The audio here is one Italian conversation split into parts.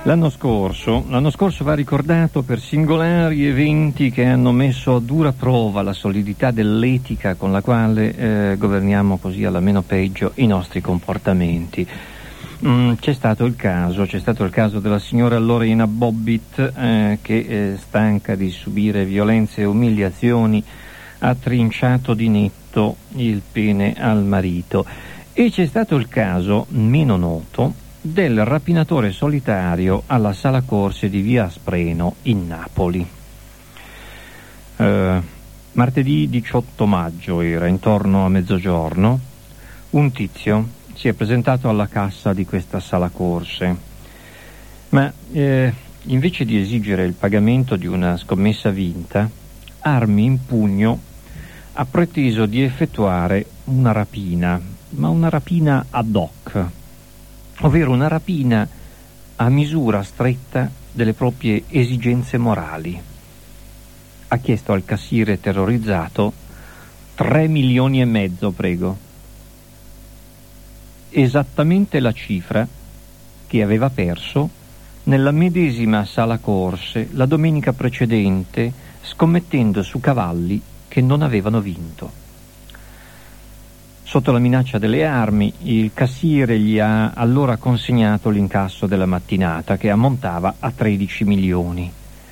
L'anno scorso va ricordato per singolari eventi che hanno messo a dura prova la solidità dell'etica con la quale governiamo così alla meno peggio i nostri comportamenti. C'è stato il caso della signora Lorena Bobbitt che stanca di subire violenze e umiliazioni ha trinciato di netto il pene al marito, e c'è stato il caso meno noto del rapinatore solitario alla sala corse di via Aspreno in Napoli. Martedì 18 maggio era, intorno a mezzogiorno, un tizio si è presentato alla cassa di questa sala corse, ma invece di esigere il pagamento di una scommessa vinta, armi in pugno, ha preteso di effettuare una rapina, ma una rapina ad hoc, ovvero una rapina a misura stretta delle proprie esigenze morali. Ha chiesto al cassiere terrorizzato 3,5 milioni, prego. Esattamente la cifra che aveva perso nella medesima sala corse la domenica precedente, scommettendo su cavalli che non avevano vinto. Sotto la minaccia delle armi, il cassiere gli ha allora consegnato l'incasso della mattinata, che ammontava a 13 milioni.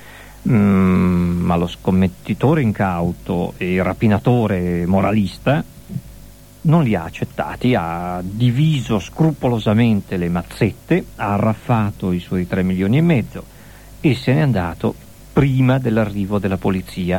Ma lo scommettitore incauto e il rapinatore moralista non li ha accettati, ha diviso scrupolosamente le mazzette, ha arraffato i suoi 3,5 milioni e se n'è andato prima dell'arrivo della polizia.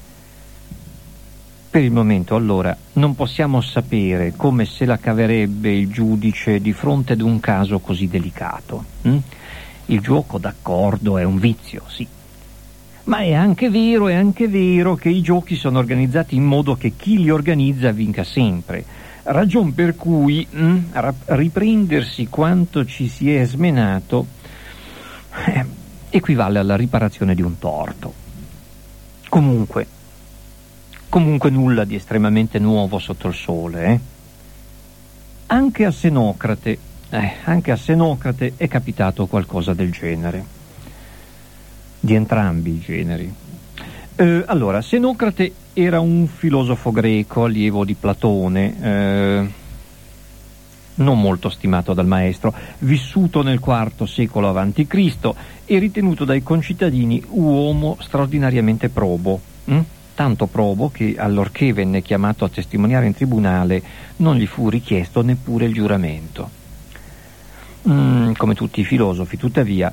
Per il momento, allora, non possiamo sapere come se la caverebbe il giudice di fronte ad un caso così delicato. Il gioco, d'accordo, è un vizio, sì. Ma è anche vero che i giochi sono organizzati in modo che chi li organizza vinca sempre. Ragion per cui riprendersi quanto ci si è smenato equivale alla riparazione di un torto. Comunque nulla di estremamente nuovo sotto il sole. Anche a Senocrate è capitato qualcosa del genere. Di entrambi i generi. Allora, Senocrate era un filosofo greco, allievo di Platone, non molto stimato dal maestro, vissuto nel IV secolo a.C. e ritenuto dai concittadini uomo straordinariamente probo. Tanto probo che, allorché venne chiamato a testimoniare in tribunale, non gli fu richiesto neppure il giuramento. Come tutti i filosofi, tuttavia,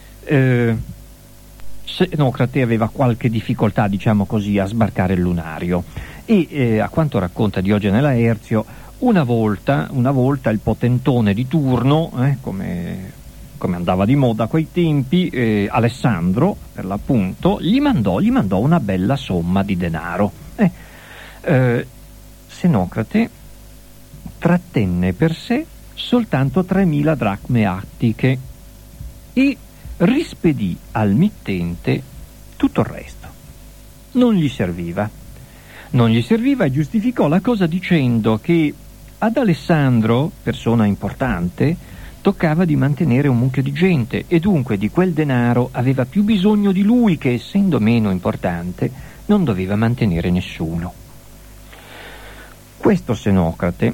Senocrate aveva qualche difficoltà, diciamo così, a sbarcare il lunario e a quanto racconta Diogene Laerzio, una volta il potentone di turno, come andava di moda a quei tempi, Alessandro per l'appunto, gli mandò una bella somma di denaro. Senocrate trattenne per sé soltanto 3.000 dracme attiche e rispedì al mittente tutto il resto. Non gli serviva e giustificò la cosa dicendo che ad Alessandro, persona importante, toccava di mantenere un mucchio di gente e dunque di quel denaro aveva più bisogno di lui, che essendo meno importante non doveva mantenere nessuno. Questo Senocrate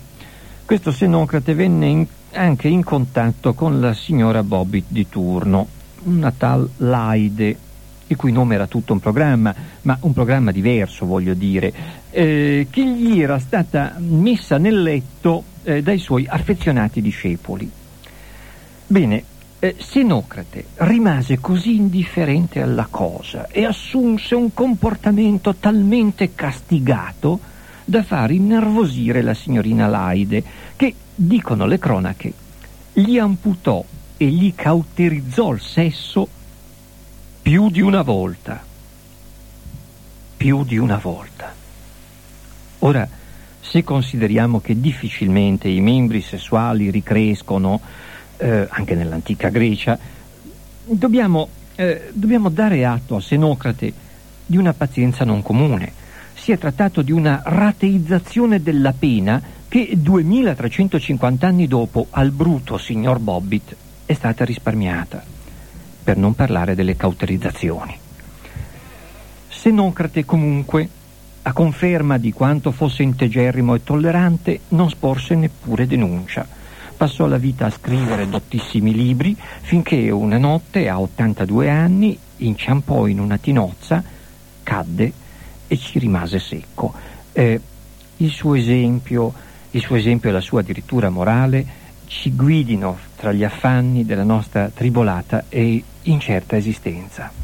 venne anche in contatto con la signora Bobbitt di turno, una tal Laide, il cui nome era tutto un programma, ma un programma diverso, voglio dire, che gli era stata messa nel letto dai suoi affezionati discepoli. Bene, Senocrate rimase così indifferente alla cosa e assunse un comportamento talmente castigato da far innervosire la signorina Laide, che, dicono le cronache, gli amputò e gli cauterizzò il sesso più di una volta. Ora, se consideriamo che difficilmente i membri sessuali ricrescono, anche nell'antica Grecia, dobbiamo dare atto a Senocrate di una pazienza non comune. Si è trattato di una rateizzazione della pena che 2350 anni dopo al bruto signor Bobbitt è stata risparmiata. per non parlare delle cauterizzazioni. Senocrate comunque, a conferma di quanto fosse integerrimo e tollerante, non sporse neppure denuncia. Passò la vita a scrivere dottissimi libri, finché una notte, a 82 anni, inciampò in una tinozza, cadde e ci rimase secco. Il suo esempio e la sua dirittura morale ci guidino tra gli affanni della nostra tribolata e incerta esistenza.